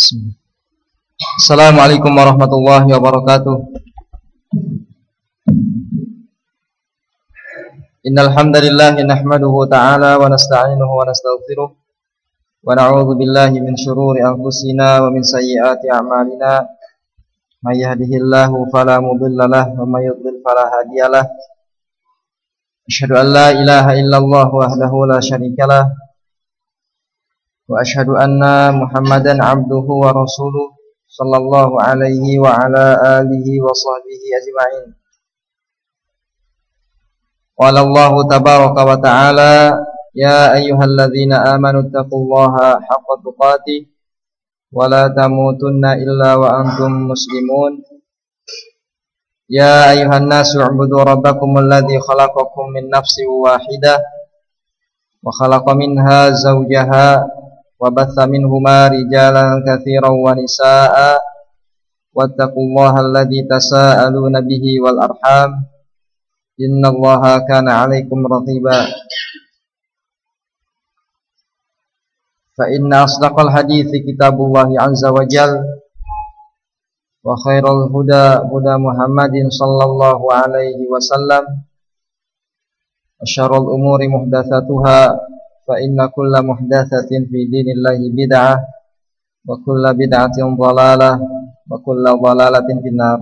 Assalamualaikum warahmatullahi wabarakatuh. Innal hamdalillah nahmaduhu ta'ala wa nasta'inuhu wa nastaghfiruh wa na'udzu billahi min shururi anfusina wa min sayyiati a'malina. May yahdihillahu fala mudilla lahu wa may yudlil fala hadiyalah. Asyhadu an la ilaha illallah wahdahu la syarikalah wa asyhadu anna Muhammadan abduhu wa rasuluh sallallahu alaihi wa ala alihi wa sahbihi ajma'in. Qala Allahu tabaraka wa ta'ala ya ayyuhalladzina amanu taqullaha haqqa tuqatih wa la tamutunna illa wa antum muslimun. Ya ayyuhan nasu u'budu rabbakumul ladzi khalaqakum min nafsin wahidah wa khalaqa minha zawjaha wa batha minhuma rijalan katsiran wa nisaa'a wattaqullaha alladzi tasaaluna bihi wal arham innallaha kana 'alaikum raqiba. Fa inna asdaqal hadithi kitabullahi 'azza wa jalla wa khairal huda huda Muhammadin sallallahu alaihi wasallam wa syarrul umuri muhdatsatuha fa inna kulla muhdatsatin fi dinillahi bid'ah wa kulla bid'atin dhalalah wa kulla dhalalatin finnar.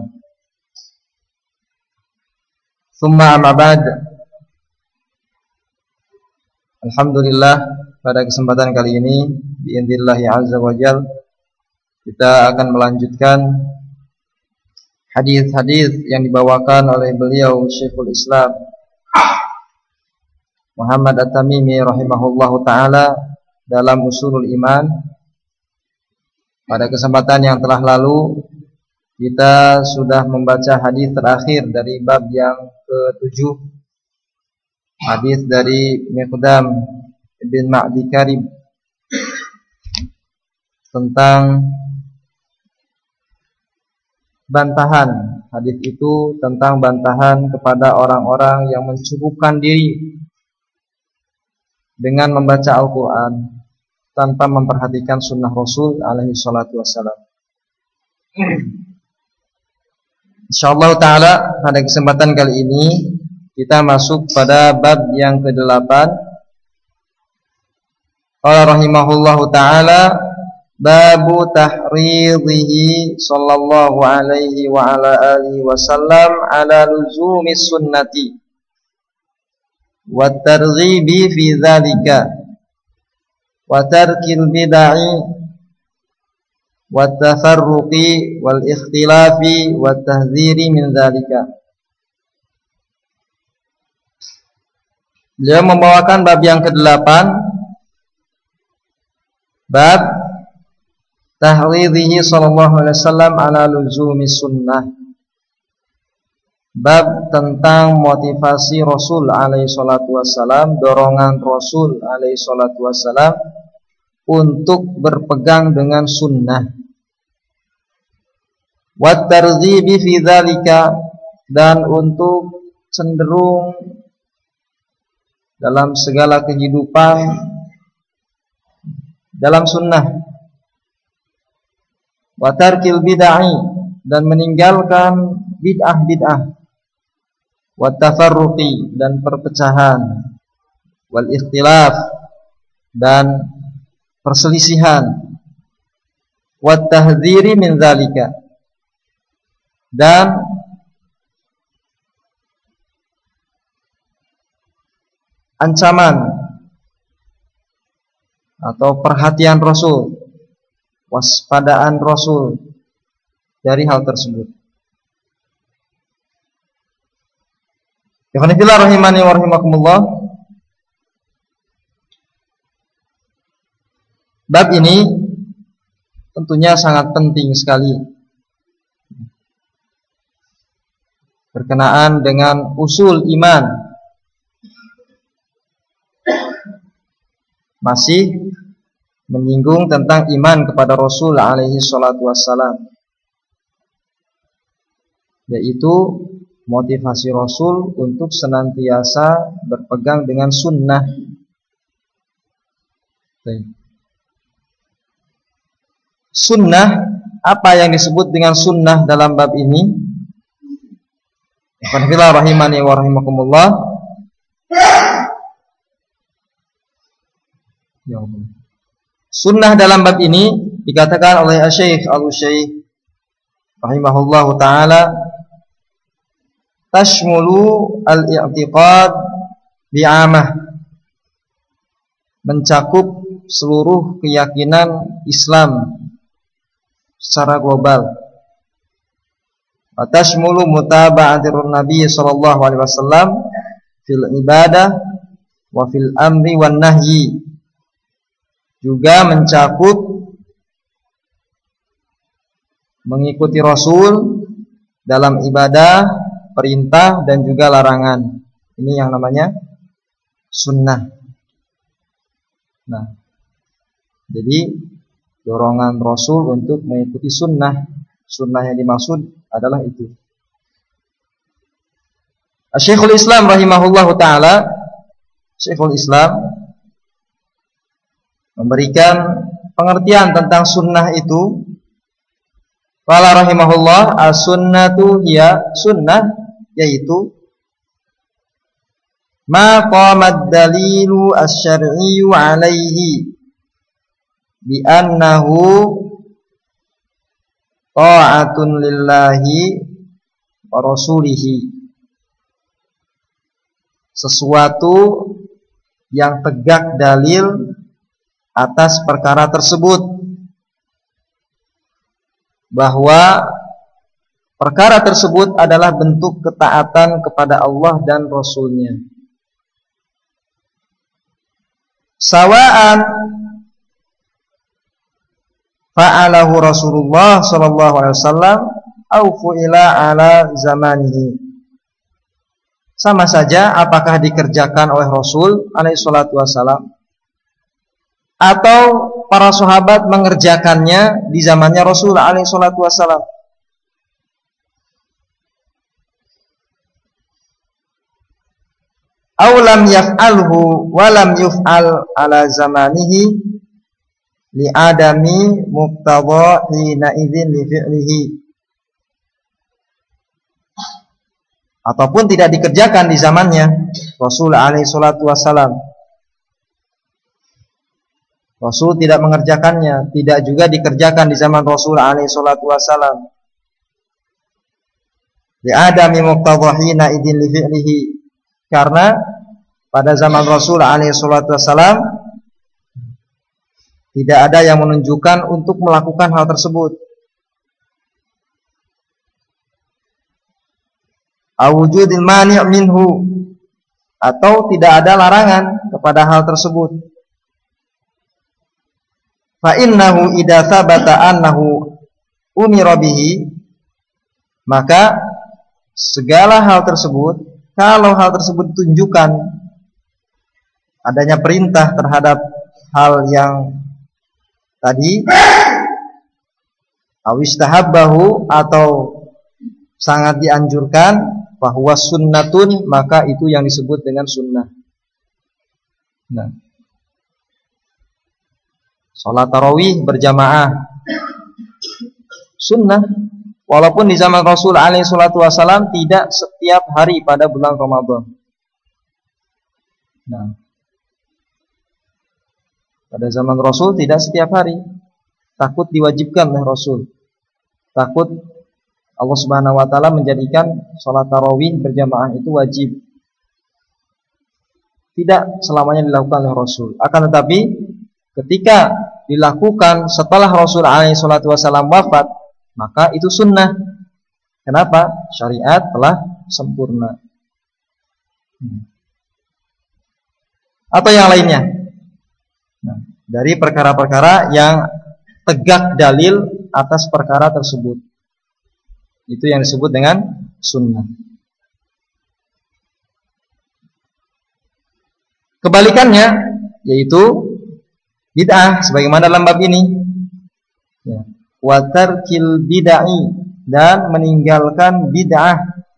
Tsumma amma ba'd. Alhamdulillah, pada kesempatan kali ini bi'idznillah azza wa jalla kita akan melanjutkan hadis-hadis yang dibawakan oleh beliau Syekhul Islam Muhammad At-Tamimi rahimahullahu ta'ala dalam Ushulul Iman. Pada kesempatan yang telah lalu kita sudah membaca hadis terakhir dari bab yang ke-7, hadis dari Miqdam bin Ma'di Karib tentang bantahan. Hadis itu tentang bantahan kepada orang-orang yang mencukupkan diri dengan membaca Al-Quran tanpa memperhatikan sunnah Rasul alaihi salatu wassalam. InsyaAllah ta'ala pada kesempatan kali ini kita masuk pada bab yang ke-8. Qala rahimahullahu ta'ala babu tahridhihi sallallahu alaihi wa ala alihi wasallam ala luzumis sunnati wa targhibi fi dzalika wa tarkil bid'ah wa tafarruqi wal ikhtilafi wa tahdhiri min dzalika. Beliau membawakan bab yang ke-8, bab tahridhihi sallallahu alaihi wasallam ala luzumis sunnah, bab tentang motivasi Rasul alaihi salatu wassalam, dorongan Rasul alaihi salatu wassalam untuk berpegang dengan sunnah, wat targhibi fi dzalika, dan untuk cenderung dalam segala kehidupan dalam sunnah, wa tarkil bid'ah, dan meninggalkan bid'ah-bid'ah, wa tafarruqi, dan perpecahan, wal ikhtilaf, dan perselisihan, wa tahdhiri min dzalika, dan ancaman atau perhatian Rasul, waspadaan Rasul dari hal tersebut. Ikhwanifillah rahimani wa rahimakumullah. Bab ini tentunya sangat penting sekali berkenaan dengan usul iman. Masih menyinggung tentang iman kepada Rasul alaihi salatu wassalam, yaitu motivasi Rasul untuk senantiasa berpegang dengan sunnah. sunnah, apa yang disebut dengan sunnah dalam bab ini? Alhamdulillah rahimani wa rahimakumullah. Sunnah dalam bab ini dikatakan oleh Syekh Al-Utsaimin rahimahullahu taala, tashmulu al-i'tiqad bi'amah, mencakup seluruh keyakinan Islam secara global. Wa tashmulu mutaba'atir Nabi sallallahu alaihi wasallam fil ibadah wa fil amri wan nahyi, juga mencakup mengikuti Rasul dalam ibadah, perintah dan juga larangan. Ini yang namanya sunnah. Nah, jadi dorongan Rasul untuk mengikuti sunnah. Sunnah yang dimaksud adalah itu. Syekhul Islam rahimahullahu ta'ala, Syekhul Islam memberikan pengertian tentang sunnah itu. Qala rahimahullah, as-sunnatu hiya, sunnah yaitu ma qamad dalilu asy-syar'iyyu 'alaihi bi annahu ta'atun lillahi wa rasulihi, sesuatu yang tegak dalil atas perkara tersebut, bahwa perkara tersebut adalah bentuk ketaatan kepada Allah dan Rasulnya. Sawa'an fa'alahu Rasulullah sallallahu alaihi wasallam au fu'ila ala zamanihi. Sama saja apakah dikerjakan oleh Rasul alaihi salatu wasallam atau para sahabat mengerjakannya di zamannya Rasul alaihi salatu wasallam. Aw lam yaf'alhu wa lam yuf'al ala zamanihi li adami muqtadha hina idzin li fi'lihi, ataupun tidak dikerjakan di zamannya Rasul alaihi salatu wasallam. Rasul tidak mengerjakannya, tidak juga dikerjakan di zaman Rasul alaihi salatu wasallam. Li adami muqtadha hina idzin li fi'lihi, karena pada zaman Rasul alaihi salatu wasallam tidak ada yang menunjukkan untuk melakukan hal tersebut. Awujudil mani' minhu, atau tidak ada larangan kepada hal tersebut. Fa innahu idza tsabata annahu umira bihi, maka segala hal tersebut, kalau hal tersebut ditunjukkan adanya perintah terhadap hal yang tadi, awistahabbahu, atau sangat dianjurkan, bahwa sunnatun, maka itu yang disebut dengan sunnah. Nah, salat tarawih berjamaah sunnah, walaupun di zaman Rasul alaihi salatu wasallam tidak setiap hari pada bulan Ramadan. Nah, pada zaman Rasul tidak setiap hari, takut diwajibkan oleh Rasul, takut Allah Subhanahu wa taala menjadikan salat tarawih berjamaah itu wajib. Tidak selamanya dilakukan oleh Rasul. Akan tetapi ketika dilakukan setelah Rasul alaihi salatu wasallam wafat, maka itu sunnah. Kenapa? Syariat telah sempurna. Atau yang lainnya. Nah, dari perkara-perkara yang tegak dalil atas perkara tersebut, itu yang disebut dengan sunnah. Kebalikannya yaitu bid'ah, sebagaimana dalam bab ini, ya, wa tarkil bid'ah, dan meninggalkan bid'ah.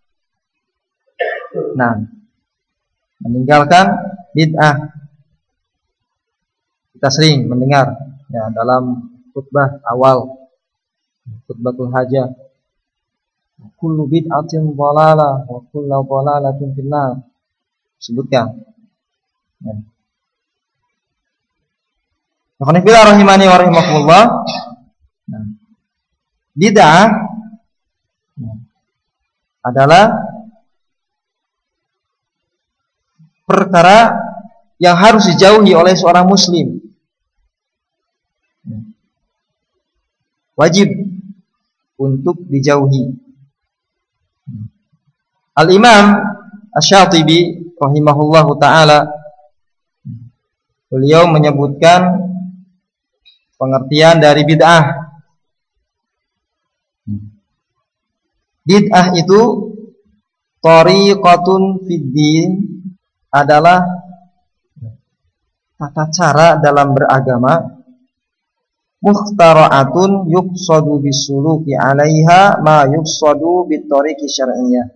Nah, meninggalkan bid'ah, kita sering mendengar ya dalam khutbah awal, khutbatul hajah. Kullu bid'atin dhalalah wa kullu dhalalatin finnar. Sebutkan. Ya. Alhamdulillah rahimani wa rahimakumullah. Nah, bid'ah adalah perkara yang harus dijauhi oleh seorang muslim. Wajib untuk dijauhi. Al-Imam Asy-Syatibi rahimahullahu taala, beliau menyebutkan pengertian dari bid'ah. Bid'ah itu thariqatun fid din, adalah tata cara dalam beragama, mukhtara'atun yuqsadu bisuluki 'alaiha ma yuqsadu bitariqi syar'iyyah.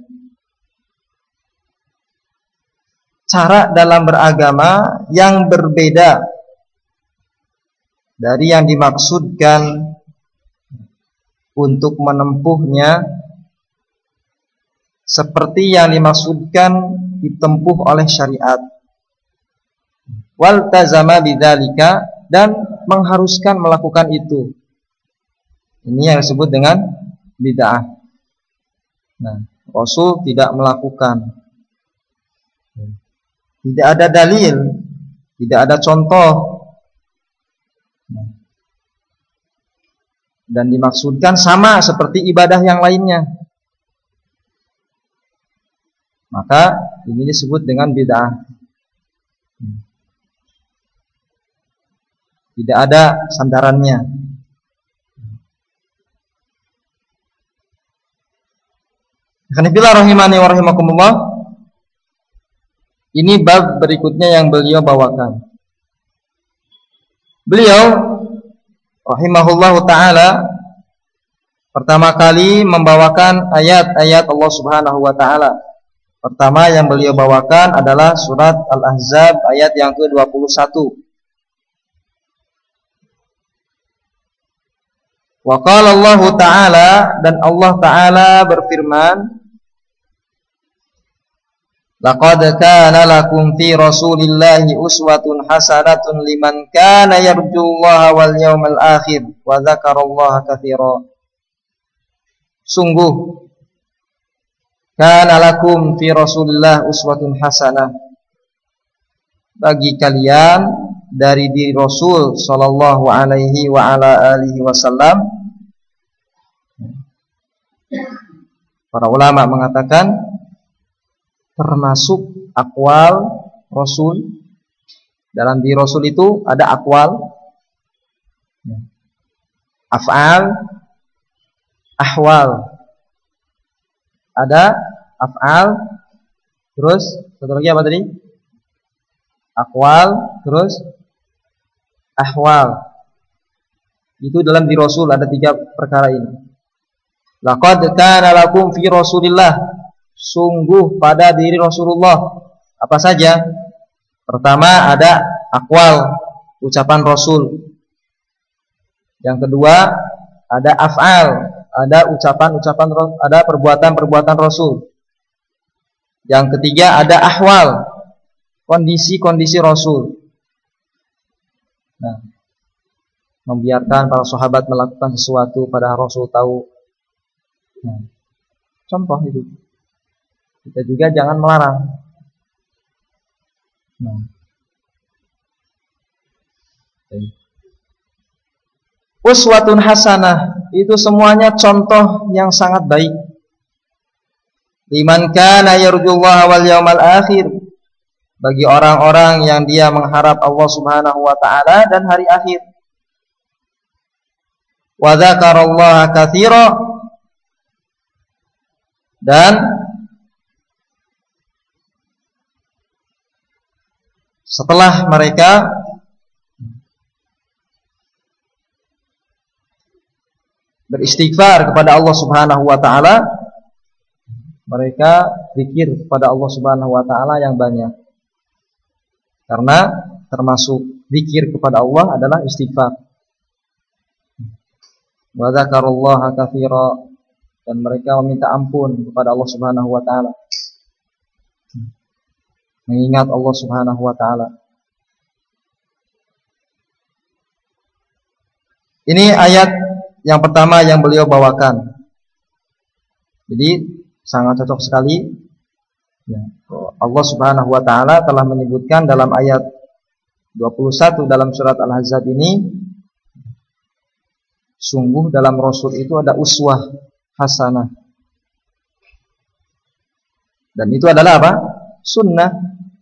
Cara dalam beragama yang berbeda dari yang dimaksudkan untuk menempuhnya, seperti yang dimaksudkan ditempuh oleh syariat. Wal tazama bidzalika, dan mengharuskan melakukan itu. Ini yang disebut dengan bid'ah. Nah, Rasul tidak melakukan. Tidak ada dalil, tidak ada contoh. Dan dimaksudkan sama seperti ibadah yang lainnya. Maka ini disebut dengan bid'ah. Tidak ada sandarannya. Alhamdulillah rahimani wa rahimakumullah. Ini bab berikutnya yang beliau bawakan. Beliau rahimahullahu taala pertama kali membawakan ayat-ayat Allah Subhanahu wa taala. Pertama yang beliau bawakan adalah surat Al-Ahzab ayat yang ke-21. Wa qala Allah taala, dan Allah taala berfirman, laqad kana lakum fi rasulillahi uswatun hasanatun liman kana yarjullaha wal yawmal akhir wa dzakarallaha katsira. Sungguh kana lakum fi rasulillah uswatun hasanah, bagi kalian dari diri Rasul sallallahu alaihi wa ala alihi wasallam. Para ulama mengatakan termasuk aqwal Rasul. Dalam diri Rasul itu ada aqwal, af'al, ahwal. Ada af'al, terus satu lagi apa tadi? Aqwal, terus ahwal. Itu dalam diri Rasul ada 3 perkara ini. Laqad kana lakum fi Rasulillah, sungguh pada diri Rasulullah. Apa saja? Pertama ada aqwal, ucapan Rasul. Yang kedua ada af'al, ada ucapan-ucapan, ada perbuatan-perbuatan Rasul. Yang ketiga ada ahwal, kondisi-kondisi Rasul. Nah, membiarkan para sahabat melakukan sesuatu padahal Rasul tahu. Nah, contoh itu. Kita juga jangan melarang. Nah. Uswatun hasanah, itu semuanya contoh yang sangat baik. Liman kana yarjullaha wal yawmal akhir, bagi orang-orang yang dia mengharap Allah Subhanahu wa taala dan hari akhir. Wa dzakarallaha katsira, dan setelah mereka beristighfar kepada Allah Subhanahu wa taala, mereka zikir kepada Allah Subhanahu wa taala yang banyak. Karena termasuk zikir kepada Allah adalah istighfar. wa dzakarullaha katsira, dan mereka meminta ampun kepada Allah Subhanahu wa taala, mengingat Allah Subhanahu wa taala. Ini ayat yang pertama yang beliau bawakan. Jadi sangat cocok sekali. Ya, Allah Subhanahu wa taala telah menyebutkan dalam ayat 21 dalam surat Al-Ahzab ini, sungguh dalam Rasul itu ada uswah hasanah. Dan itu adalah apa? Sunnah.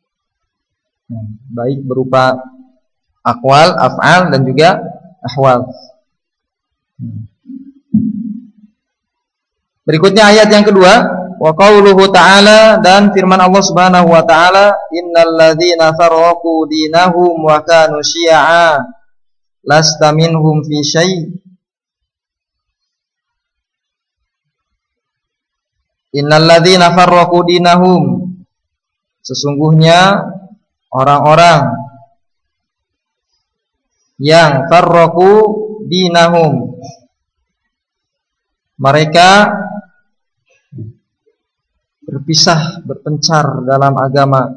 Baik berupa aqwal, af'al, dan juga ahwal. Berikutnya ayat yang kedua, wa qauluhu ta'ala, dan firman Allah Subhanahu wa ta'ala, innal ladzina farraqu dinahum wa kanu syi'a lasta minhum fi syai'. Innal ladzina farraqu dinahum, sesungguhnya orang-orang yang farraqu dinahum, mereka berpisah, berpencar dalam agama.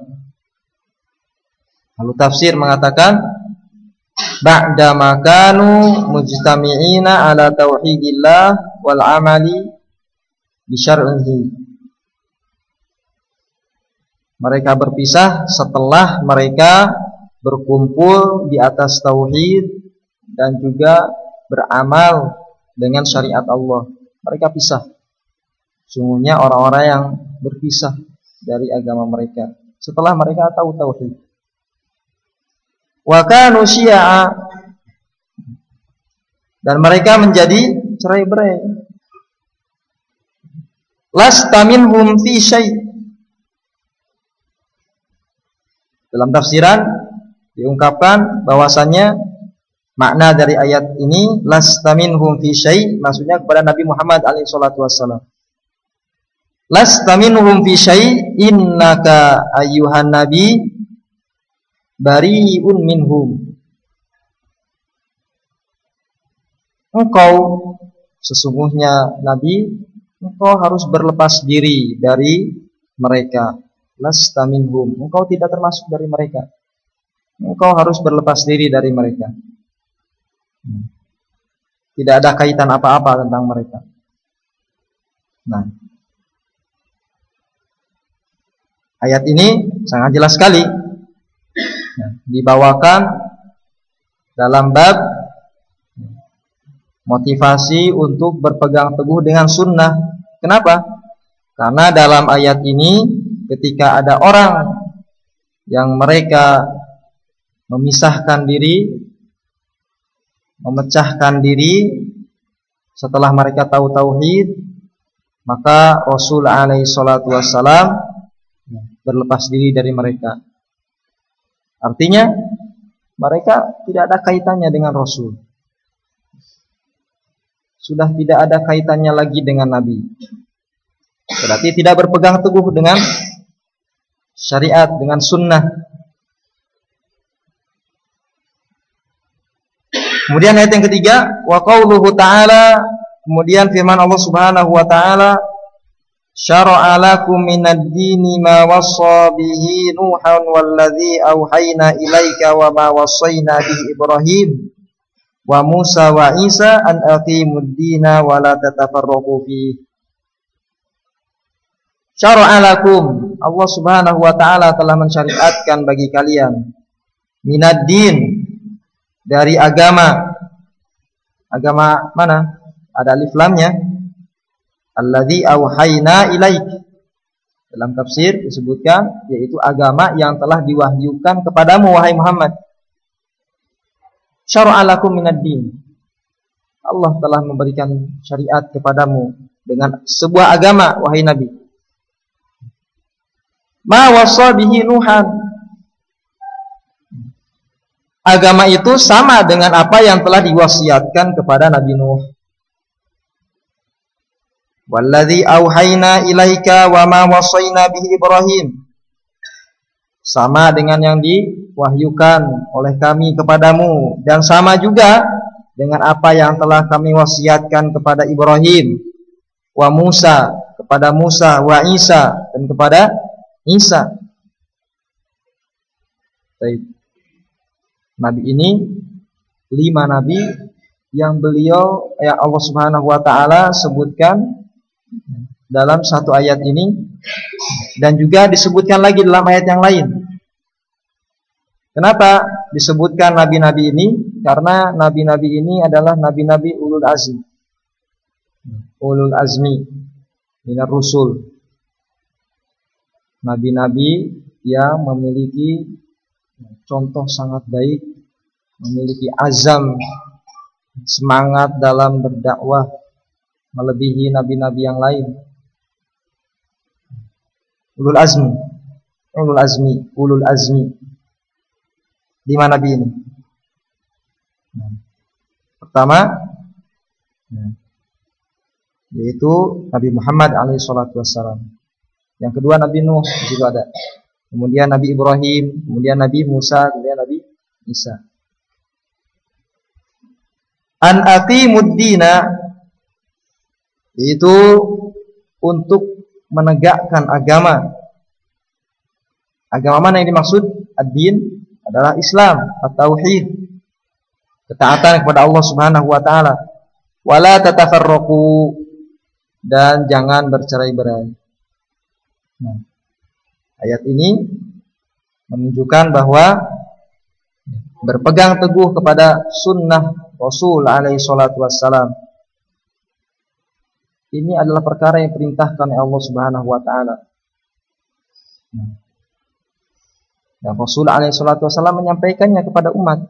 Lalu tafsir mengatakan, ba'da ma kanu mujtami'ina ala tauhidillah wal amali bi syar'ihi. Mereka berpisah setelah mereka berkumpul di atas tauhid dan juga beramal dengan syariat Allah. Mereka pisah. Sungguhnya orang-orang yang berpisah dari agama mereka setelah mereka tahu tauhid. Wa kanu syi'a, dan mereka menjadi cerai-berai. Lasta minhum fi syai'. Dalam tafsiran diungkapkan bahwasannya makna dari ayat ini lasta minhum fi syai', maksudnya kepada Nabi Muhammad alaihi salatu wassalam. Lasta minhum fi syai' innaka ayyuhan nabi bari'un minhum. Engkau sesungguhnya nabi, engkau harus berlepas diri dari mereka. Lasta minhum, engkau tidak termasuk dari mereka. Engkau harus berlepas diri dari mereka. Tidak ada kaitan apa-apa tentang mereka. Nah, ayat ini sangat jelas sekali, dibawakan dalam bab motivasi untuk berpegang teguh dengan sunnah. Kenapa? Karena dalam ayat ini ketika ada orang yang mereka memisahkan diri, memecahkan diri setelah mereka tahu tauhid, maka Rasul alaihi salatu wassalam berlepas diri dari mereka. Artinya mereka tidak ada kaitannya dengan Rasul, sudah tidak ada kaitannya lagi dengan Nabi. Berarti tidak berpegang teguh dengan syariat, dengan sunnah. Kemudian ayat yang ketiga, wa qauluhu ta'ala, kemudian firman Allah Subhanahu wa ta'ala, syara'a lakum minad dini ma wassa bihi Nuhan walladzi auhayna ilaika wa ma wassayna bihi Ibrahim wa Musa wa Isa an aqimud dina wa la tatafarraqu fihi. Syara'a lakum, Allah Subhanahu wa ta'ala telah mensyariatkan bagi kalian minad din, dari agama. Agama mana? Ada alif lamnya. Alladzi auhayna ilaik. Dalam tafsir disebutkan yaitu agama yang telah diwahyukan kepadamu wahai Muhammad. Syara'a lakum minad din. Allah telah memberikan syariat kepadamu dengan sebuah agama wahai Nabi. Ma wassa bihi Nuhan. Agama itu sama dengan apa yang telah diwasiatkan kepada Nabi Nuh. Walladzi auhayna ilaika wa ma wassayna bihi Ibrahim. Sama dengan yang diwahyukan oleh kami kepadamu, dan sama juga dengan apa yang telah kami wasiatkan kepada Ibrahim, wa Musa, kepada Musa, wa Isa, dan kepada Isa. Baik. Nabi ini 5 nabi yang Allah Subhanahu wa taala sebutkan dalam satu ayat ini, dan juga disebutkan lagi dalam ayat yang lain. Kenapa disebutkan nabi-nabi ini? Karena nabi-nabi ini adalah nabi-nabi ulul azmi. Ulul azmi minar rusul. Nabi-nabi yang memiliki contoh sangat baik, memiliki azam, semangat dalam berdakwah melebihi nabi-nabi yang lain. Ulul azmi, ulul azmi, ulul azmi. 5 nabi ini. Pertama, yaitu Nabi Muhammad alaihissalam. Yang kedua Nabi Nuh juga ada. Kemudian Nabi Ibrahim, kemudian Nabi Musa, kemudian Nabi Isa. An aqimuddina, yaitu untuk menegakkan agama. Agama mana yang dimaksud? Ad-din adalah Islam, at-tauhid, ketaatan kepada Allah Subhanahu wa taala. Wala tatafarraqu, dan jangan bercerai-berai. Nah, ayat ini menunjukkan bahwa berpegang teguh kepada sunnah Rasul alaihi salatu wassalam ini adalah perkara yang diperintahkan oleh Allah Subhanahu wa taala. Dan Rasul alaihi salatu wassalam menyampaikannya kepada umat.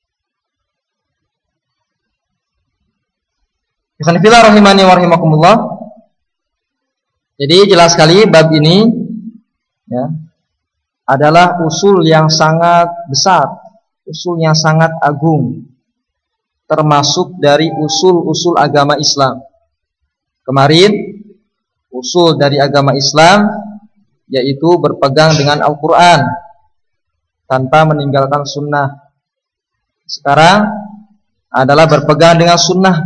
Ikhwan fillah rahimani wa rahimakumullah. Jadi jelas sekali bab ini ya, adalah usul yang sangat besar, usul yang sangat agung, termasuk dari usul-usul agama Islam. Kemarin usul dari agama Islam yaitu berpegang dengan Al-Quran tanpa meninggalkan sunnah. Sekarang adalah berpegang dengan sunnah,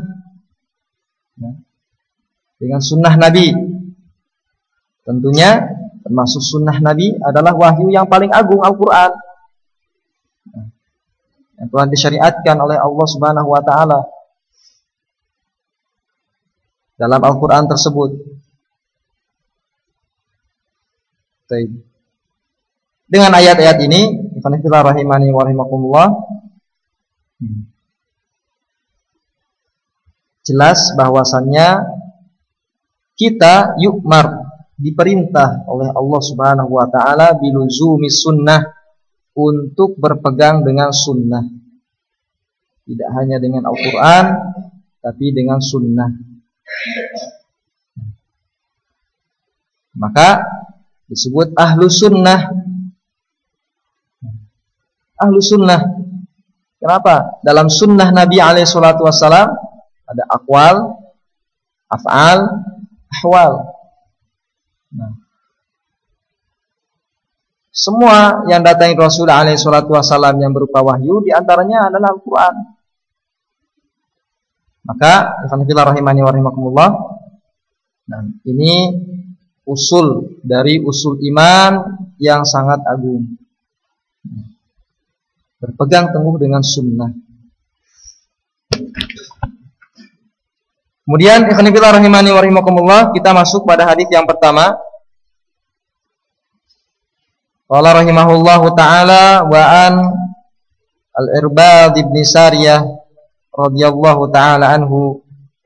dengan sunnah Nabi. Tentunya termasuk sunnah Nabi adalah wahyu yang paling agung, Al-Quran, yang telah disyariatkan oleh Allah Subhanahu wa taala. Dalam Al-Quran tersebut, dengan ayat-ayat ini, ikhwanifillah rahimani wa rahimakumullah, jelas bahwasannya kita diperintah oleh Allah Subhanahu wa taala biluzumi sunnah, untuk berpegang dengan sunnah. Tidak hanya dengan Al-Quran, tapi dengan sunnah. Maka disebut ahlu sunnah. Ahlu sunnah. Kenapa? Dalam sunnah Nabi alaihi salatu wassalam ada aqwal, af'al, ahwal. Semua yang datangi Rasul alaihi salatu wassalam yang berupa wahyu, diantaranya adalah Al-Quran. Maka ikhwanifillah rahimani wa rahimakumullah, nah, ini usul dari usul iman yang sangat agung, berpegang teguh dengan sunnah. Kemudian ikhwanifillah rahimani wa rahimakumullah, kita masuk pada hadis yang pertama. Qala rahimahullahu ta'ala wa an al-Irbad ibn Sariyah radhiyallahu ta'ala anhu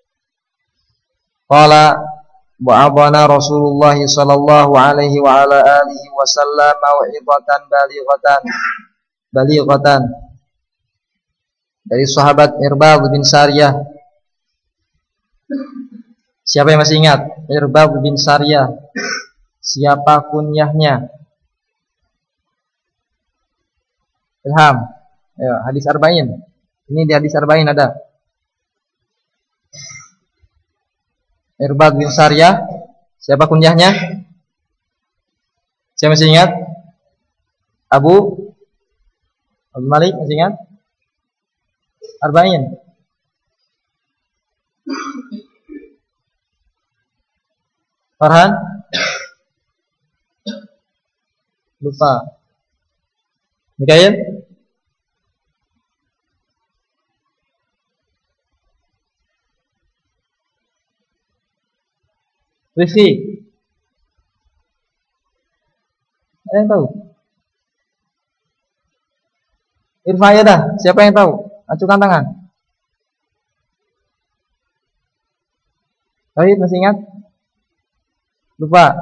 qala wa'adana Rasulullah sallallahu alaihi wa ala alihi wa sallam mau'izatan balighatan dari sahabat Irbad bin Sariyah. Siapa yang masih ingat Irbad bin Sariyah? Siapa kunyahnya? Ilham. Ya, hadis arba'in. Ini di hadis arba'in ada. Irbad bin Sariyah. Siapa kunyahnya? Siapa masih ingat? Abu Malik masih ingat? Arba'in. Farhan? Lupa. Mikael? Rifki? Ada yang tahu? Irfaya dah. Siapa yang tahu? Acukan tangan. Tauhid masih ingat? Lupa.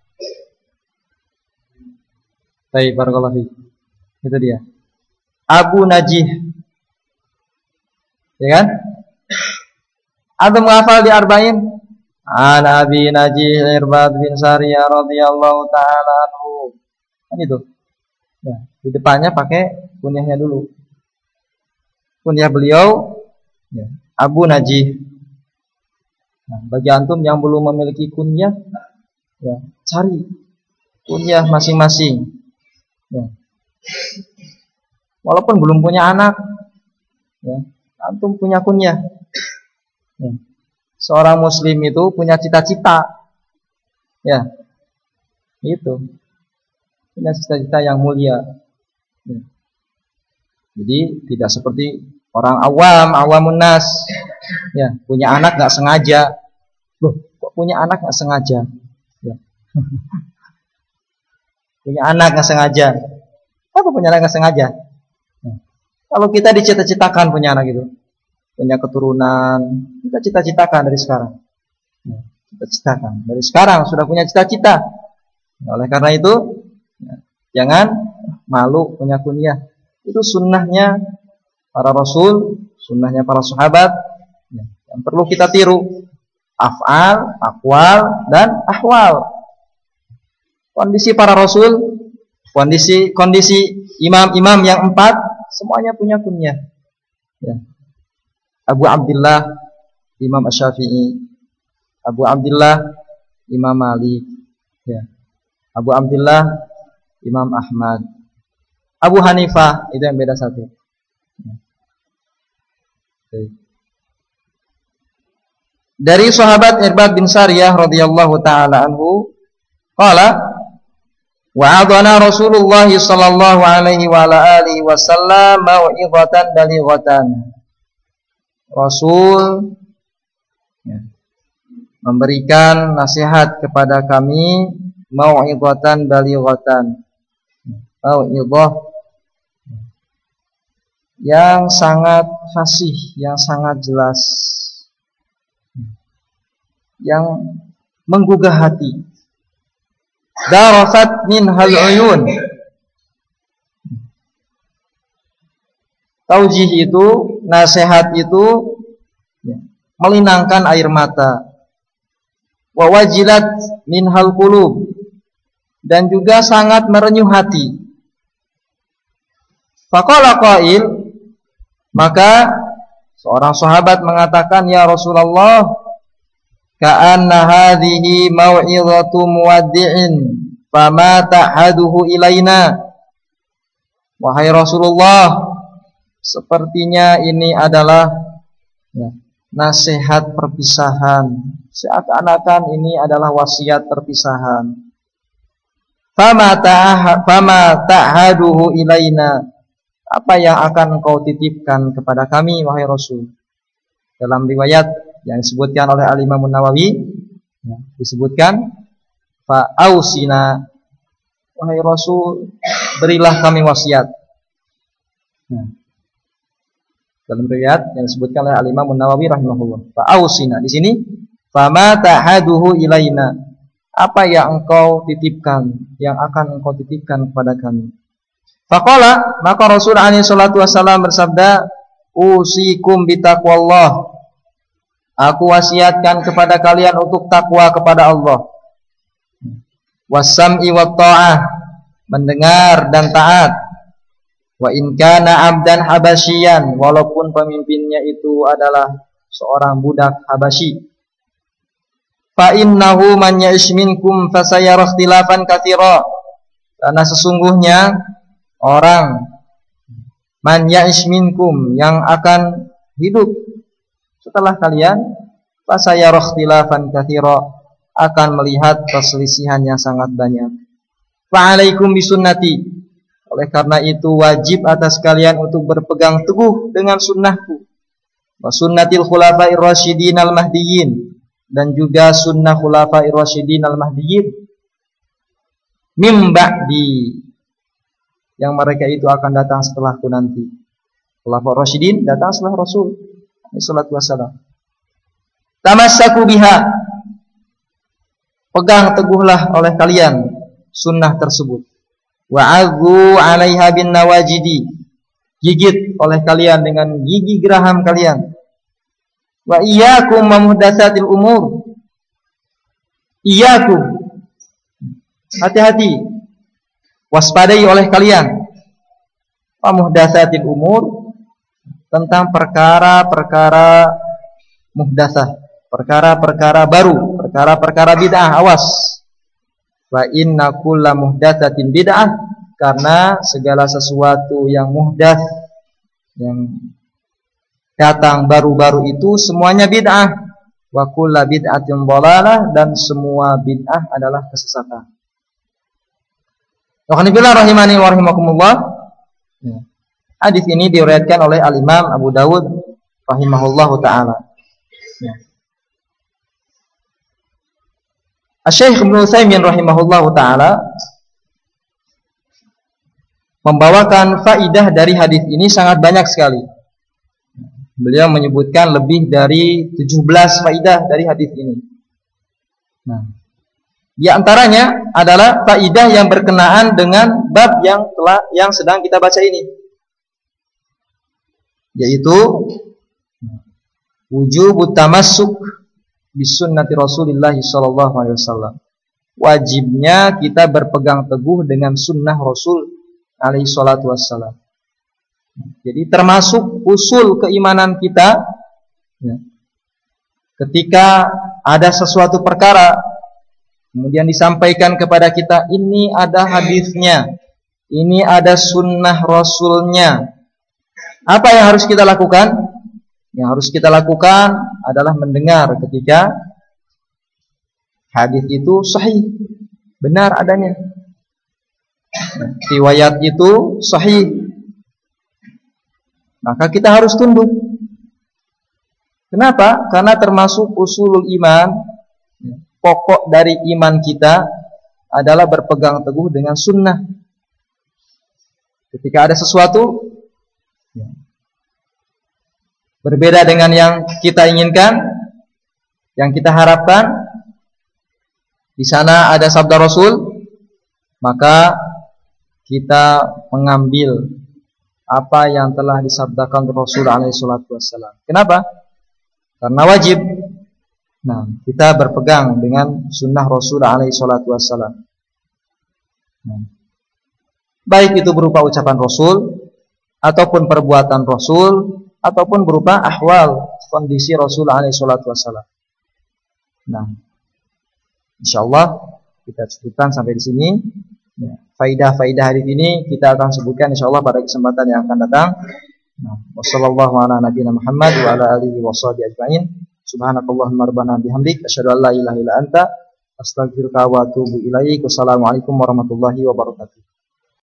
Baik, barakallahu fiik. Itu dia. Abu Najih. Ya kan? Antum menghafal di Arba'in? An Abi Najih Irbad bin Sariyah radhiyallahu taala anhu. Kan itu. Ya, di depannya pakai kunyahnya dulu. Kunyah beliau ya, Abu Najih. Nah, bagi antum yang belum memiliki kunyah, ya, cari kunyah masing-masing. Ya. Walaupun belum punya anak, ya, antum punya kunyah. Ya. Seorang muslim itu punya cita-cita. Ya. Itu. Punya cita-cita yang mulia. Ya. Jadi tidak seperti orang awamun nas. Ya, punya anak enggak sengaja. Loh, kok punya anak enggak sengaja? Ya. Punya anak enggak sengaja. Apa punya anak enggak sengaja? Ya. Kalau kita dicita-citakan punya anak itu, punya keturunan, kita cita-citakan dari sekarang. Ya, cita-citakan dari sekarang sudah punya cita-cita. Oleh karena itu, ya, jangan malu punya kunyah. Itu sunnahnya para rasul, sunnahnya para sahabat, ya, yang perlu kita tiru. Af'al, aqwal, dan ahwal. Kondisi para rasul, kondisi imam-imam yang 4, semuanya punya kunyah. Ya. Abu Abdullah Imam Asy-Syafi'i, Abu Abdullah Imam Malik, ya. Abu Abdullah Imam Ahmad, Abu Hanifah, itu yang beda satu. Dari sahabat Irbad bin Sariyah radhiyallahu taala anhu, qala wa'adana Rasulullah sallallahu alaihi wa ala alihi wasallam mau'izatan balighatan. Rasul ya, memberikan nasihat kepada kami mau'izatan balighatan. Mau'izah yang sangat fasih, yang sangat jelas, yang menggugah hati. Darafat minhal uyun. Taujih itu, nasihat itu ya, melinangkan air mata. Wa wajilat minhal qulub, dan juga sangat merenyuh hati. Faqala qail, maka seorang sahabat mengatakan, ya Rasulullah, ka'anna hadhihi mau'izatu muwaddi'in fama ta'haduhu ilaina. Wahai Rasulullah, sepertinya ini adalah ya, nasihat perpisahan. Seakan-akan ini adalah wasiat perpisahan. Fama ta'haduhu ilaina. Apa yang akan engkau titipkan kepada kami, wahai Rasul? Dalam riwayat yang disebutkan oleh Al-Imam Nawawi, ya, disebutkan fa'ausina, wahai Rasul, berilah kami wasiat. Ya. Dalam riwayat yang disebutkan oleh Al-Imam Nawawi rahimahullah, fa'ausina, di sini fama ta'haduhu ilaina. Apa yang engkau titipkan, yang akan engkau titipkan kepada kami? Faqala, maka Rasul alaihi salatu wasallam bersabda, usikum bitaqwallah. Aku wasiatkan kepada kalian untuk takwa kepada Allah. Wasam'i wat ta'ah, mendengar dan taat. Wa in kana 'abdan habasyian, walaupun pemimpinnya itu adalah seorang budak Habasyi. Fa innahu man ya'ish minkum fasayara ikhtilafan katsira. Karena sesungguhnya orang man ya'ish minkum, yang akan hidup setelah kalian, fasayara ikhtilafan katsira, akan melihat perselisihan yang sangat banyak. Fa'alaikum bisunnati. Oleh karena itu wajib atas kalian untuk berpegang teguh dengan sunnahku. Wa sunnatil khulafa'ir rasyidin al-mahdiyyin, dan juga sunnah khulafa'ir rasyidin al-mahdiyyin mim ba'di, yang mereka itu akan datang setelahku nanti. Khulafa'ir rasyidin datang setelah Rasul sallallahu alaihi wasallam. Tamassaku biha, pegang teguhlah oleh kalian sunnah tersebut. Wa'adhu 'alaiha bin nawajidi, gigit oleh kalian dengan gigi geraham kalian. Wa iyyakum wa muhdatsatil umur, iyyakum, hati-hati, waspadai oleh kalian, wa muhdatsatil umur, tentang perkara-perkara muhdatsah, perkara-perkara baru, perkara-perkara bid'ah, awas. Wa inna kulla muhdatsatin bid'ah, karena segala sesuatu yang muhdats, yang datang baru-baru itu semuanya bid'ah. Wa kulla bid'atin dhalalah, dan semua bid'ah adalah kesesatan. Alhamdulillah rahimani wa rahimakumullah. Hadis ini diriwayatkan oleh Al-Imam Abu Dawud rahimahullahu taala. Asy-Syaikh Ibnu Utsaimin rahimahullahu taala membawakan faidah dari hadis ini sangat banyak sekali. Beliau menyebutkan lebih dari 17 faidah dari hadis ini. Nah, di antaranya adalah faidah yang berkenaan dengan bab yang sedang kita baca ini, yaitu wujubut tamassuk bisunnati Rasulillah sallallahu alaihi wasallam. Wajibnya kita berpegang teguh dengan sunnah Rasul alaihi salatu wassalam. Jadi termasuk usul keimanan kita, ya, ketika ada sesuatu perkara kemudian disampaikan kepada kita, ini ada hadisnya, ini ada sunnah Rasulnya, apa yang harus kita lakukan? Yang harus kita lakukan adalah mendengar ketika hadis itu sahih, benar adanya, riwayat itu sahih, maka kita harus tunduk. Kenapa? Karena termasuk usulul iman, pokok dari iman kita adalah berpegang teguh dengan sunnah. Ketika ada sesuatu berbeda dengan yang kita inginkan, yang kita harapkan, di sana ada sabda Rasul, maka kita mengambil apa yang telah disabdakan Rasul alaihi salatu wassalam. Kenapa? Karena wajib. Nah, kita berpegang dengan sunnah Rasul alaihi salatu wassalam. Baik itu berupa ucapan Rasul, ataupun perbuatan Rasul, ataupun berupa ahwal, kondisi Rasul alaihi salatu wassalam. Nah, insyaallah kita cukupkan sampai di sini. Ya, faidah-faidah hadis ini kita akan sebutkan insyaallah pada kesempatan yang akan datang. Nah, wassallallahu ala nabiyina Muhammad wa ala alihi washabihi ajmain. Subhanakallahumma rabbana bihamdik asyhadu an la ilaha illa anta astaghfiruka wa atubu ilaik. Wassalamualaikum warahmatullahi wabarakatuh.